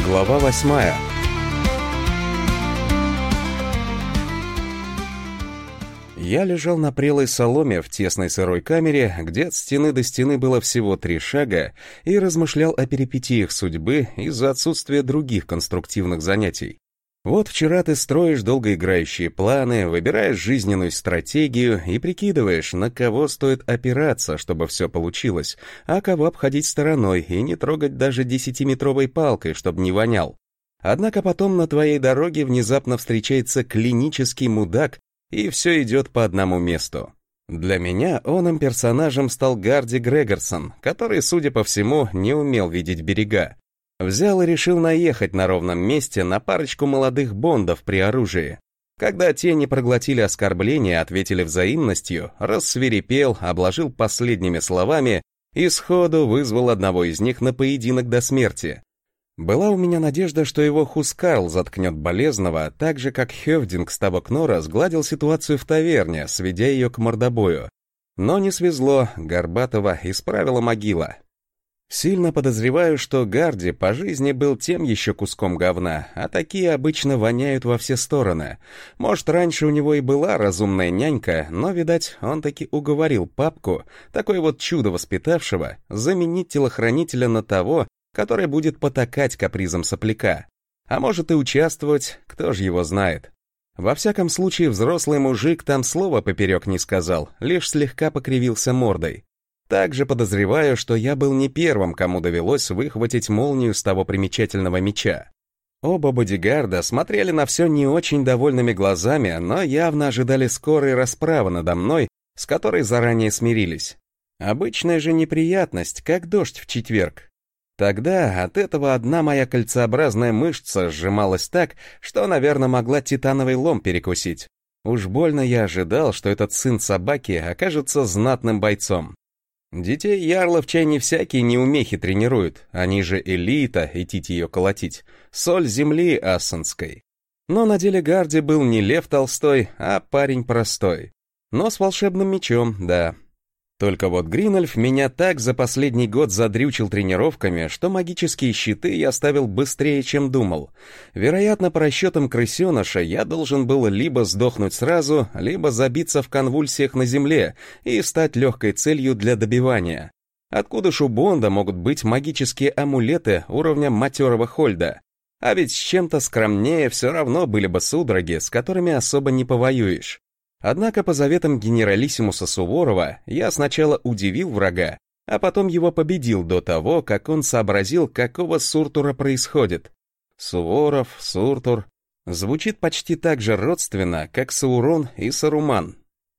Глава 8. Я лежал на прелой соломе в тесной сырой камере, где от стены до стены было всего 3 шага, и размышлял о перипетиях судьбы из-за отсутствия других конструктивных занятий. Вот вчера ты строишь долгоиграющие планы, выбираешь жизненную стратегию и прикидываешь, на кого стоит опираться, чтобы все получилось, а кого обходить стороной и не трогать даже 10-метровой палкой, чтобы не вонял. Однако потом на твоей дороге внезапно встречается клинический мудак, и все идет по одному месту. Для меня оным персонажем стал Гарди Грегорсон, который, судя по всему, не умел видеть берега. Взял и решил наехать на ровном месте на парочку молодых бондов при оружии. Когда те не проглотили оскорбления, ответили взаимностью, рассвирепел, обложил последними словами и сходу вызвал одного из них на поединок до смерти. Была у меня надежда, что его Хускарл заткнет болезного, так же, как Хёвдинг с того Кнора сгладил ситуацию в таверне, сведя ее к мордобою. Но не свезло, Горбатова исправила могила. Сильно подозреваю, что Гарди по жизни был тем еще куском говна, а такие обычно воняют во все стороны. Может, раньше у него и была разумная нянька, но, видать, он таки уговорил папку, такое вот чудо воспитавшего, заменить телохранителя на того, который будет потакать капризам сопляка. А может и участвовать, кто ж его знает. Во всяком случае, взрослый мужик там слова поперек не сказал, лишь слегка покривился мордой. Также подозреваю, что я был не первым, кому довелось выхватить молнию с того примечательного меча. Оба бодигарда смотрели на все не очень довольными глазами, но явно ожидали скорой расправы надо мной, с которой заранее смирились. Обычная же неприятность, как дождь в четверг. Тогда от этого одна моя кольцеобразная мышца сжималась так, что, наверное, могла титановый лом перекусить. Уж больно я ожидал, что этот сын собаки окажется знатным бойцом. Детей ярлов чай не всякие неумехи тренируют, они же элита, идти ее колотить, соль земли ассенской. Но на деле Гарди был не Лев Толстой, а парень простой. Но с волшебным мечом, да. Только вот Гринольф меня так за последний год задрючил тренировками, что магические щиты я ставил быстрее, чем думал. Вероятно, по расчетам крысеныша я должен был либо сдохнуть сразу, либо забиться в конвульсиях на земле и стать легкой целью для добивания. Откуда ж у Бонда могут быть магические амулеты уровня матерого Хольда? А ведь с чем-то скромнее все равно были бы судороги, с которыми особо не повоюешь. Однако по заветам генералиссимуса Суворова я сначала удивил врага, а потом его победил до того, как он сообразил, какого Суртура происходит. Суворов, Суртур. Звучит почти так же родственно, как Саурон и Саруман.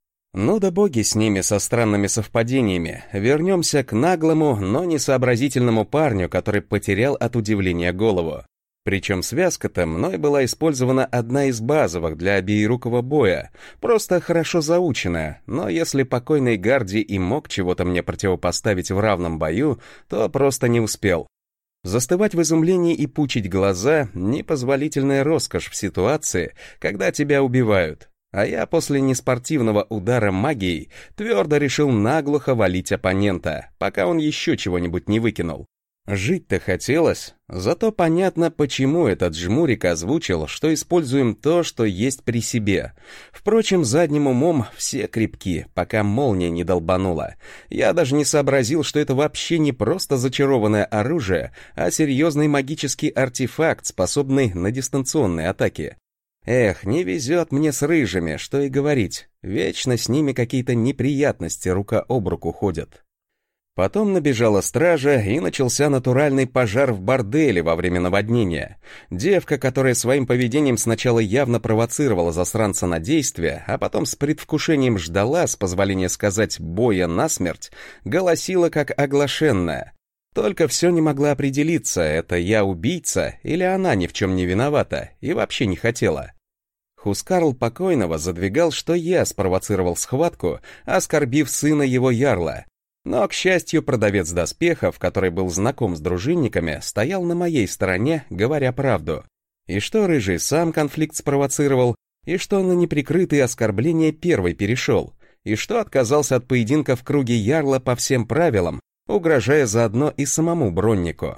Ну да боги с ними, со странными совпадениями. Вернемся к наглому, но несообразительному парню, который потерял от удивления голову. Причем связка-то мной была использована одна из базовых для обеирукого боя, просто хорошо заученная, но если покойный Гарди и мог чего-то мне противопоставить в равном бою, то просто не успел. Застывать в изумлении и пучить глаза — непозволительная роскошь в ситуации, когда тебя убивают. А я после неспортивного удара магией твердо решил наглухо валить оппонента, пока он еще чего-нибудь не выкинул. Жить-то хотелось, зато понятно, почему этот жмурик озвучил, что используем то, что есть при себе. Впрочем, задним умом все крепки, пока молния не долбанула. Я даже не сообразил, что это вообще не просто зачарованное оружие, а серьезный магический артефакт, способный на дистанционные атаки. Эх, не везет мне с рыжими, что и говорить. Вечно с ними какие-то неприятности рука об руку ходят. Потом набежала стража, и начался натуральный пожар в борделе во время наводнения. Девка, которая своим поведением сначала явно провоцировала засранца на действие, а потом с предвкушением ждала, с позволения сказать, боя насмерть, голосила как оглашенная. Только все не могла определиться, это я убийца или она ни в чем не виновата и вообще не хотела. Хускарл покойного задвигал, что я спровоцировал схватку, оскорбив сына его ярла. Но, к счастью, продавец доспехов, который был знаком с дружинниками, стоял на моей стороне, говоря правду. И что Рыжий сам конфликт спровоцировал, и что на неприкрытые оскорбления первый перешел, и что отказался от поединка в круге ярла по всем правилам, угрожая заодно и самому Броннику.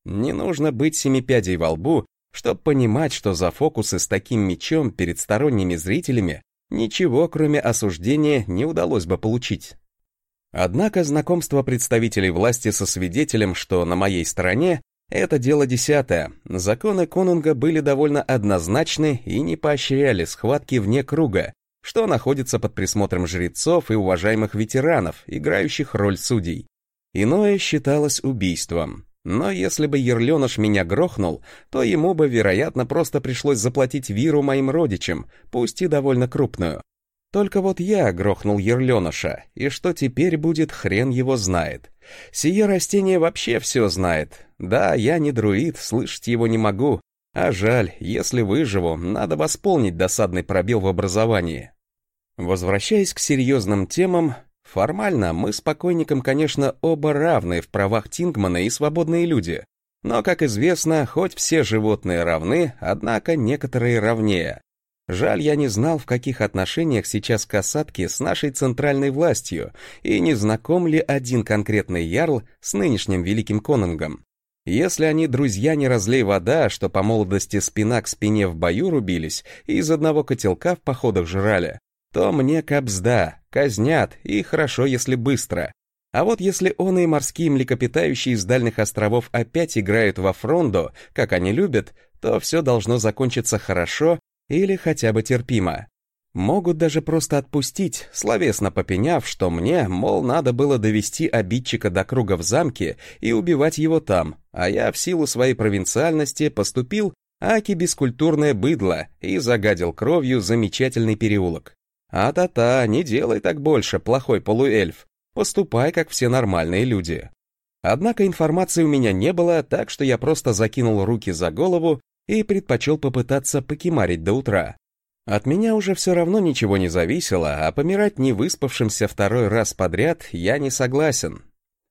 Не нужно быть семипядей во лбу, чтобы понимать, что за фокусы с таким мечом перед сторонними зрителями ничего, кроме осуждения, не удалось бы получить. Однако знакомство представителей власти со свидетелем, что на моей стороне, это дело десятое. Законы конунга были довольно однозначны и не поощряли схватки вне круга, что находится под присмотром жрецов и уважаемых ветеранов, играющих роль судей. Иное считалось убийством. Но если бы Ерленыш меня грохнул, то ему бы, вероятно, просто пришлось заплатить виру моим родичам, пусть и довольно крупную. Только вот я грохнул Ерленыша, и что теперь будет, хрен его знает. Сие растение вообще все знает. Да, я не друид, слышать его не могу. А жаль, если выживу, надо восполнить досадный пробел в образовании. Возвращаясь к серьезным темам, формально мы с покойником, конечно, оба равны в правах Тингмана и свободные люди. Но, как известно, хоть все животные равны, однако некоторые равнее. Жаль, я не знал, в каких отношениях сейчас касатки с нашей центральной властью, и не знаком ли один конкретный ярл с нынешним великим конунгом. Если они друзья не разлей вода, что по молодости спина к спине в бою рубились и из одного котелка в походах жрали, то мне кабзда, казнят, и хорошо, если быстро. А вот если он и морские млекопитающие из дальних островов опять играют во фронду, как они любят, то все должно закончиться хорошо или хотя бы терпимо. Могут даже просто отпустить, словесно попеняв, что мне, мол, надо было довести обидчика до круга в замке и убивать его там, а я в силу своей провинциальности поступил аки бескультурное быдло и загадил кровью замечательный переулок. А-та-та, не делай так больше, плохой полуэльф, поступай, как все нормальные люди. Однако информации у меня не было, так что я просто закинул руки за голову и предпочел попытаться покемарить до утра. От меня уже все равно ничего не зависело, а помирать не выспавшимся второй раз подряд я не согласен.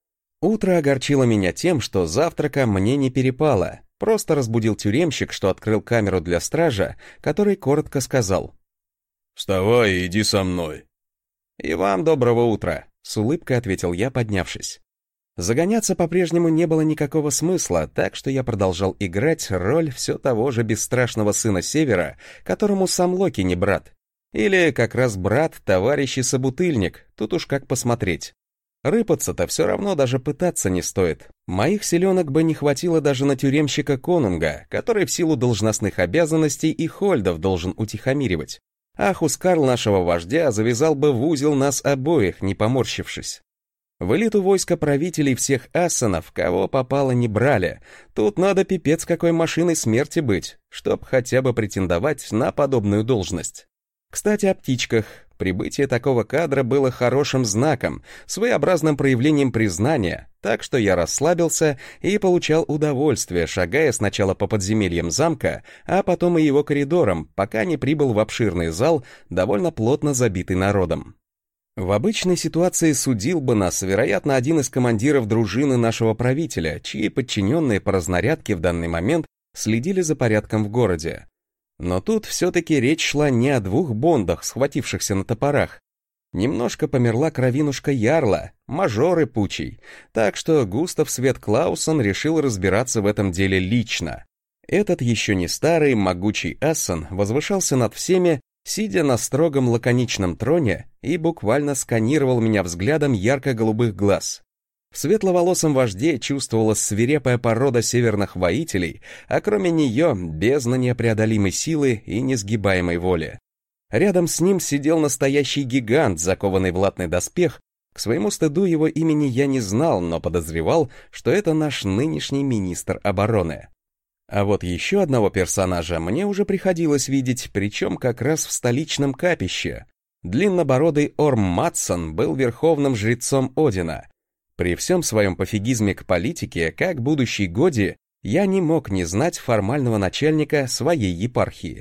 Утро огорчило меня тем, что завтрака мне не перепало, просто разбудил тюремщик, что открыл камеру для стража, который коротко сказал: «Вставай и иди со мной». «И вам доброго утра», — с улыбкой ответил я, поднявшись. Загоняться по-прежнему не было никакого смысла, так что я продолжал играть роль все того же бесстрашного сына Севера, которому сам Локи не брат. Или как раз брат, товарищ и собутыльник, тут уж как посмотреть. Рыпаться-то все равно даже пытаться не стоит. Моих силенок бы не хватило даже на тюремщика конунга, который в силу должностных обязанностей и хольдов должен утихомиривать. А Хускарл нашего вождя завязал бы в узел нас обоих, не поморщившись. В элиту войска правителей всех ассанов, кого попало, не брали. Тут надо пипец какой машиной смерти быть, чтоб хотя бы претендовать на подобную должность. Кстати, о птичках. Прибытие такого кадра было хорошим знаком, своеобразным проявлением признания, так что я расслабился и получал удовольствие, шагая сначала по подземельям замка, а потом и его коридорам, пока не прибыл в обширный зал, довольно плотно забитый народом. В обычной ситуации судил бы нас, вероятно, один из командиров дружины нашего правителя, чьи подчиненные по разнарядке в данный момент следили за порядком в городе. Но тут все-таки речь шла не о двух бондах, схватившихся на топорах. Немножко померла кровинушка ярла, мажор и пучий, так что Густав Свет Клаусон решил разбираться в этом деле лично. Этот еще не старый, могучий ассан возвышался над всеми, сидя на строгом лаконичном троне, и буквально сканировал меня взглядом ярко-голубых глаз. В светловолосом вожде чувствовалась свирепая порода северных воителей, а кроме нее бездна непреодолимой силы и несгибаемой воли. Рядом с ним сидел настоящий гигант, закованный в латный доспех. К своему стыду его имени я не знал, но подозревал, что это наш нынешний министр обороны. А вот еще одного персонажа мне уже приходилось видеть, причем как раз в столичном капище. Длиннобородый Орм Матсон был верховным жрецом Одина. При всем своем пофигизме к политике, как будущий Годи, я не мог не знать формального начальника своей епархии.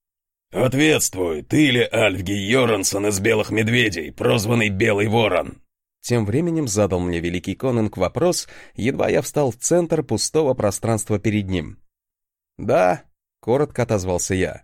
«Ответствуй, ты ли Альфги Йорансон из Белых Медведей, прозванный Белый Ворон?» Тем временем задал мне великий конунг вопрос, едва я встал в центр пустого пространства перед ним. «Да», — коротко отозвался я.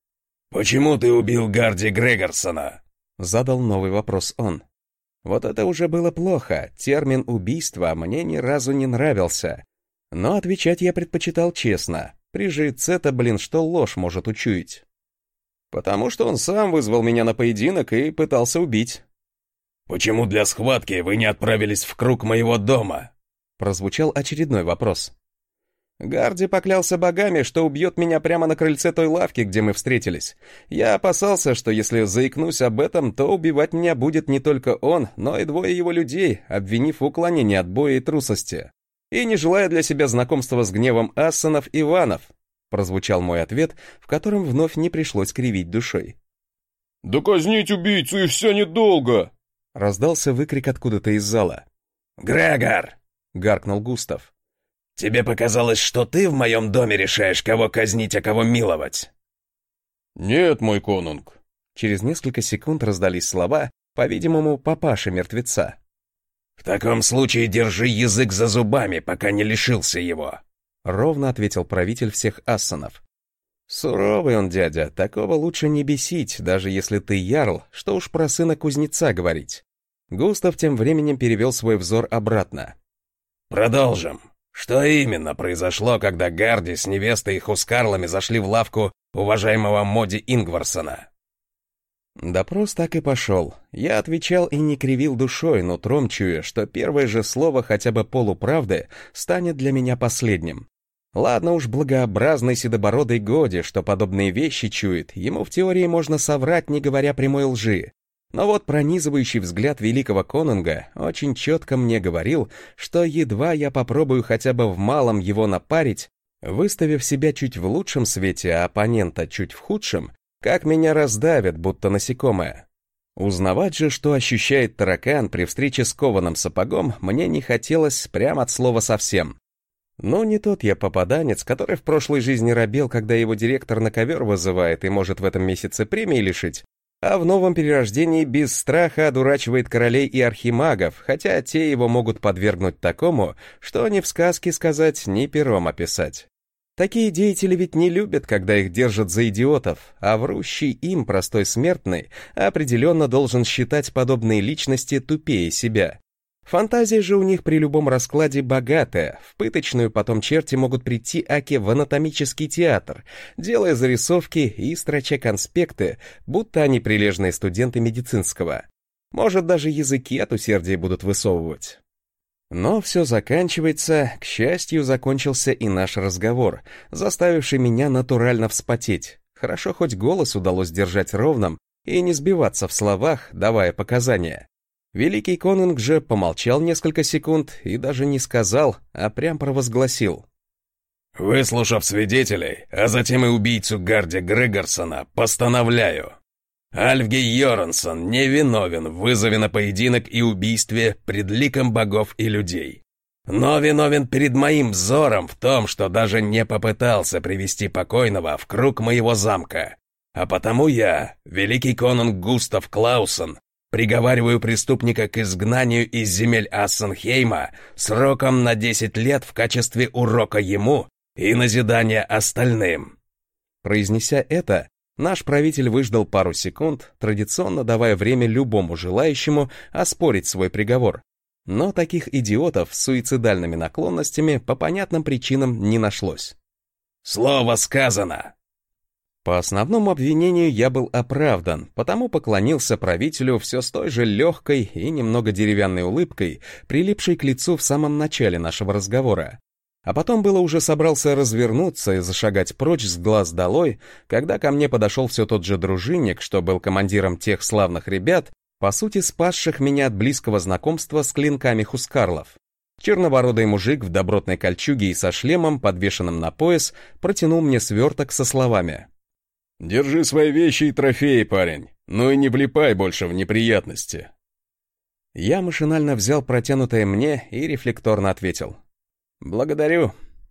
«Почему ты убил Гарди Грегорсона?» — задал новый вопрос он. Вот это уже было плохо, термин «убийство» мне ни разу не нравился. Но отвечать я предпочитал честно. При жреце-то, что ложь может учуять. Потому что он сам вызвал меня на поединок и пытался убить. «Почему для схватки вы не отправились в круг моего дома?» Прозвучал очередной вопрос. Гарди поклялся богами, что убьет меня прямо на крыльце той лавки, где мы встретились. Я опасался, что если заикнусь об этом, то убивать меня будет не только он, но и двое его людей, обвинив в уклонении от боя и трусости. И не желая для себя знакомства с гневом Ассанов и Ванов, прозвучал мой ответ, в котором вновь не пришлось кривить душой. «Да казнить убийцу и все недолго!» Раздался выкрик откуда-то из зала. «Грегор!» — гаркнул Густав. «Тебе показалось, что ты в моем доме решаешь, кого казнить, а кого миловать?» «Нет, мой конунг». Через несколько секунд раздались слова, по-видимому, папаши мертвеца. «В таком случае держи язык за зубами, пока не лишился его», — ровно ответил правитель всех ассанов. «Суровый он, дядя, такого лучше не бесить, даже если ты ярл, что уж про сына кузнеца говорить». Густав тем временем перевел свой взор обратно. «Продолжим. Что именно произошло, когда Гарди с невестой и Хускарлами зашли в лавку уважаемого Моди Ингварсона?» Допрос так и пошел. Я отвечал и не кривил душой, нутром чуя, что первое же слово хотя бы полуправды станет для меня последним. Ладно уж, благообразный седобородый Годи, что подобные вещи чует, ему в теории можно соврать, не говоря прямой лжи. Но вот пронизывающий взгляд великого конунга очень четко мне говорил, что едва я попробую хотя бы в малом его напарить, выставив себя чуть в лучшем свете, а оппонента чуть в худшем, как меня раздавят, будто насекомое. Узнавать же, что ощущает таракан при встрече с кованым сапогом, мне не хотелось прямо от слова совсем. Но не тот я попаданец, который в прошлой жизни робел, когда его директор на ковер вызывает и может в этом месяце премии лишить, а в новом перерождении без страха одурачивает королей и архимагов, хотя те его могут подвергнуть такому, что ни в сказке сказать, ни пером описать. Такие деятели ведь не любят, когда их держат за идиотов, а врущий им простой смертный определенно должен считать подобные личности тупее себя. Фантазия же у них при любом раскладе богатая, в пыточную потом черти могут прийти аки в анатомический театр, делая зарисовки и строча конспекты, будто они прилежные студенты медицинского. Может, даже языки от усердия будут высовывать. Но все заканчивается, к счастью, закончился и наш разговор, заставивший меня натурально вспотеть. Хорошо, хоть голос удалось держать ровным и не сбиваться в словах, давая показания. Великий конунг же помолчал несколько секунд и даже не сказал, а прям провозгласил. «Выслушав свидетелей, а затем и убийцу Гарди Грегорсона, постановляю. Альфги Йорансон невиновен в вызове на поединок и убийстве пред ликом богов и людей. Но виновен перед моим взором в том, что даже не попытался привести покойного в круг моего замка. А потому я, великий конунг Густав Клаусон, приговариваю преступника к изгнанию из земель Ассенхейма сроком на 10 лет в качестве урока ему и назидания остальным». Произнеся это, наш правитель выждал пару секунд, традиционно давая время любому желающему оспорить свой приговор. Но таких идиотов с суицидальными наклонностями по понятным причинам не нашлось. «Слово сказано!» По основному обвинению я был оправдан, потому поклонился правителю все с той же легкой и немного деревянной улыбкой, прилипшей к лицу в самом начале нашего разговора. А потом было уже собрался развернуться и зашагать прочь с глаз долой, когда ко мне подошел все тот же дружинник, что был командиром тех славных ребят, по сути спасших меня от близкого знакомства с клинками хускарлов. Чернобородый мужик в добротной кольчуге и со шлемом, подвешенным на пояс, протянул мне сверток со словами: «Держи свои вещи и трофеи, парень, ну и не влипай больше в неприятности». Я машинально взял протянутое мне и рефлекторно ответил: «Благодарю».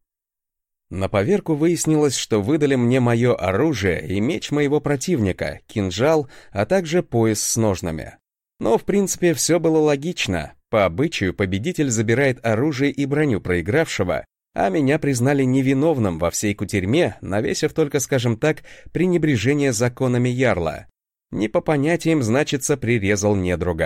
На поверку выяснилось, что выдали мне мое оружие и меч моего противника, кинжал, а также пояс с ножнами. Но, в принципе, все было логично. По обычаю победитель забирает оружие и броню проигравшего, а меня признали невиновным во всей кутерьме, навесив только, скажем так, пренебрежение законами ярла. Не по понятиям, значится, прирезал недруга.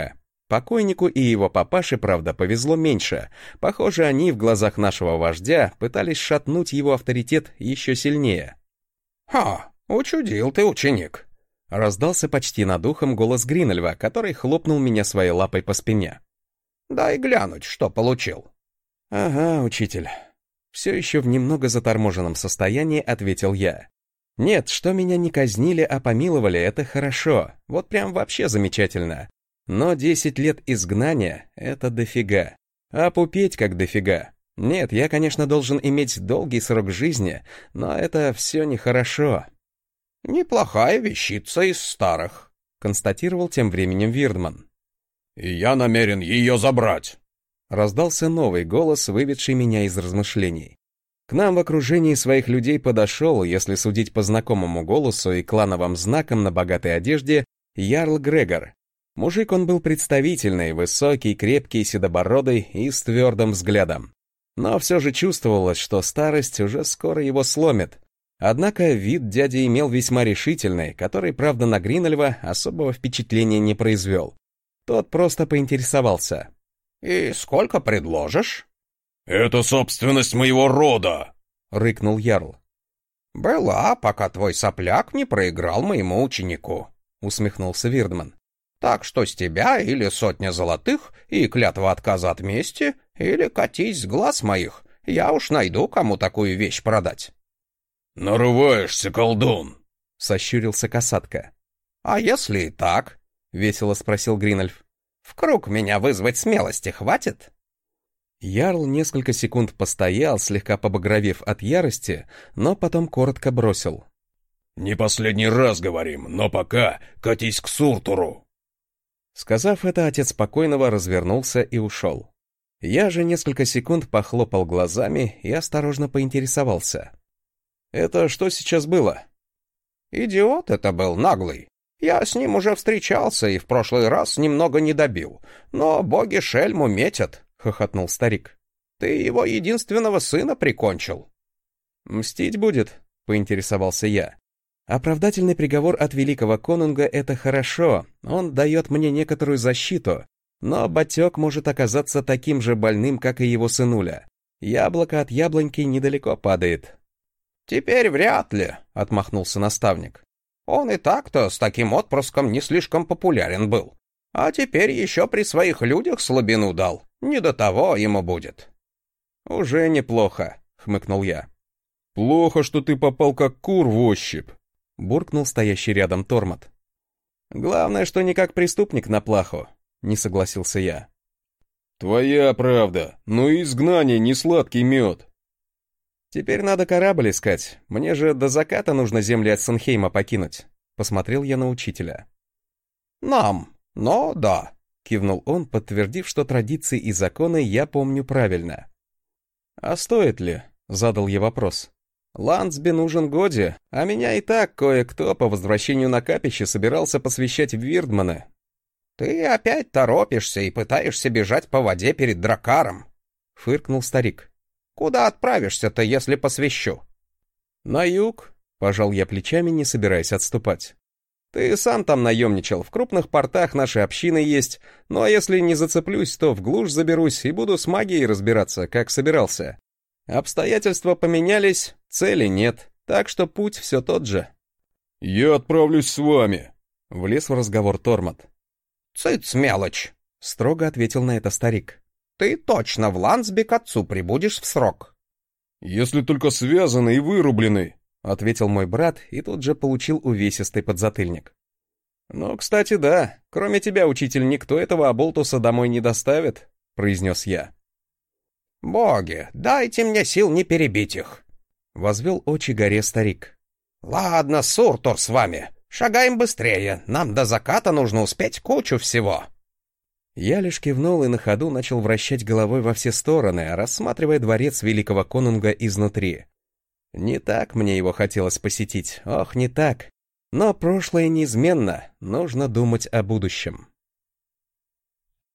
Покойнику и его папаше, правда, повезло меньше. Похоже, они в глазах нашего вождя пытались шатнуть его авторитет еще сильнее. «Ха, учудил ты, ученик!» Раздался почти над ухом голос Гринольва, который хлопнул меня своей лапой по спине. «Дай глянуть, что получил». «Ага, учитель». Все еще в немного заторможенном состоянии ответил я. «Нет, что меня не казнили, а помиловали, это хорошо. Вот прям вообще замечательно. Но 10 лет изгнания — это дофига. А пупеть как дофига. Нет, я, конечно, должен иметь долгий срок жизни, но это все нехорошо». «Неплохая вещица из старых», — констатировал тем временем Вирдман. «И я намерен ее забрать». Раздался новый голос, выведший меня из размышлений. К нам в окружении своих людей подошел, если судить по знакомому голосу и клановым знакам на богатой одежде, Ярл Грегор. Мужик он был представительный, высокий, крепкий, седобородый и с твердым взглядом. Но все же чувствовалось, что старость уже скоро его сломит. Однако вид дяди имел весьма решительный, который, правда, на Гринольва особого впечатления не произвел. Тот просто поинтересовался. «И сколько предложишь?» «Это собственность моего рода», — рыкнул Ярл. «Была, пока твой сопляк не проиграл моему ученику», — усмехнулся Вирдман. «Так что с тебя или 100 золотых и клятва отказа от мести, или катись с глаз моих, я уж найду, кому такую вещь продать». «Нарываешься, колдун!» — сощурился касатка. «А если и так?» — весело спросил Гринольф. «В круг меня вызвать смелости хватит?» Ярл несколько секунд постоял, слегка побагровев от ярости, но потом коротко бросил. «Не последний раз говорим, но пока катись к Суртуру!» Сказав это, отец покойного развернулся и ушел. Я же несколько секунд похлопал глазами и осторожно поинтересовался. «Это что сейчас было?» «Идиот это был, наглый. Я с ним уже встречался и в прошлый раз немного не добил. Но боги шельму метят», — хохотнул старик. «Ты его единственного сына прикончил». «Мстить будет?» — поинтересовался я. «Оправдательный приговор от великого конунга — это хорошо, он дает мне некоторую защиту, но батек может оказаться таким же больным, как и его сынуля. Яблоко от яблоньки недалеко падает». «Теперь вряд ли», — отмахнулся наставник. «Он и так-то с таким отпрыском не слишком популярен был. А теперь еще при своих людях слабину дал. Не до того ему будет». «Уже неплохо», — хмыкнул я. «Плохо, что ты попал как кур в ощупь», — буркнул стоящий рядом Тормот. «Главное, что не как преступник на плаху», — не согласился я. «Твоя правда, но изгнание не сладкий мед». «Теперь надо корабль искать. Мне же до заката нужно земли от Санхейма покинуть», — посмотрел я на учителя. «Нам, но да», — кивнул он, подтвердив, что традиции и законы я помню правильно. «А стоит ли?» — задал я вопрос. «Лансби нужен Годи, а меня и так кое-кто по возвращению на капище собирался посвящать в Вирдманы». «Ты опять торопишься и пытаешься бежать по воде перед дракаром», — фыркнул старик. «Куда отправишься-то, если посвящу?» «На юг», — пожал я плечами, не собираясь отступать. «Ты сам там наемничал, в крупных портах нашей общины есть, ну а если не зацеплюсь, то в глушь заберусь и буду с магией разбираться, как собирался. Обстоятельства поменялись, цели нет, так что путь все тот же». «Я отправлюсь с вами», — влез в разговор Тормот. «Цыц, мелочь», — строго ответил на это старик. «Ты точно в Лансби к отцу прибудешь в срок». «Если только связаны и вырублены», — ответил мой брат и тут же получил увесистый подзатыльник. «Ну, кстати, да, кроме тебя, учитель, никто этого оболтуса домой не доставит», — произнес я. «Боги, дайте мне сил не перебить их», — возвел очи горе старик. «Ладно, Суртур с вами. Шагаем быстрее, нам до заката нужно успеть кучу всего». Я лишь кивнул и на ходу начал вращать головой во все стороны, рассматривая дворец великого конунга изнутри. Не так мне его хотелось посетить, ох, не так. Но прошлое неизменно, нужно думать о будущем.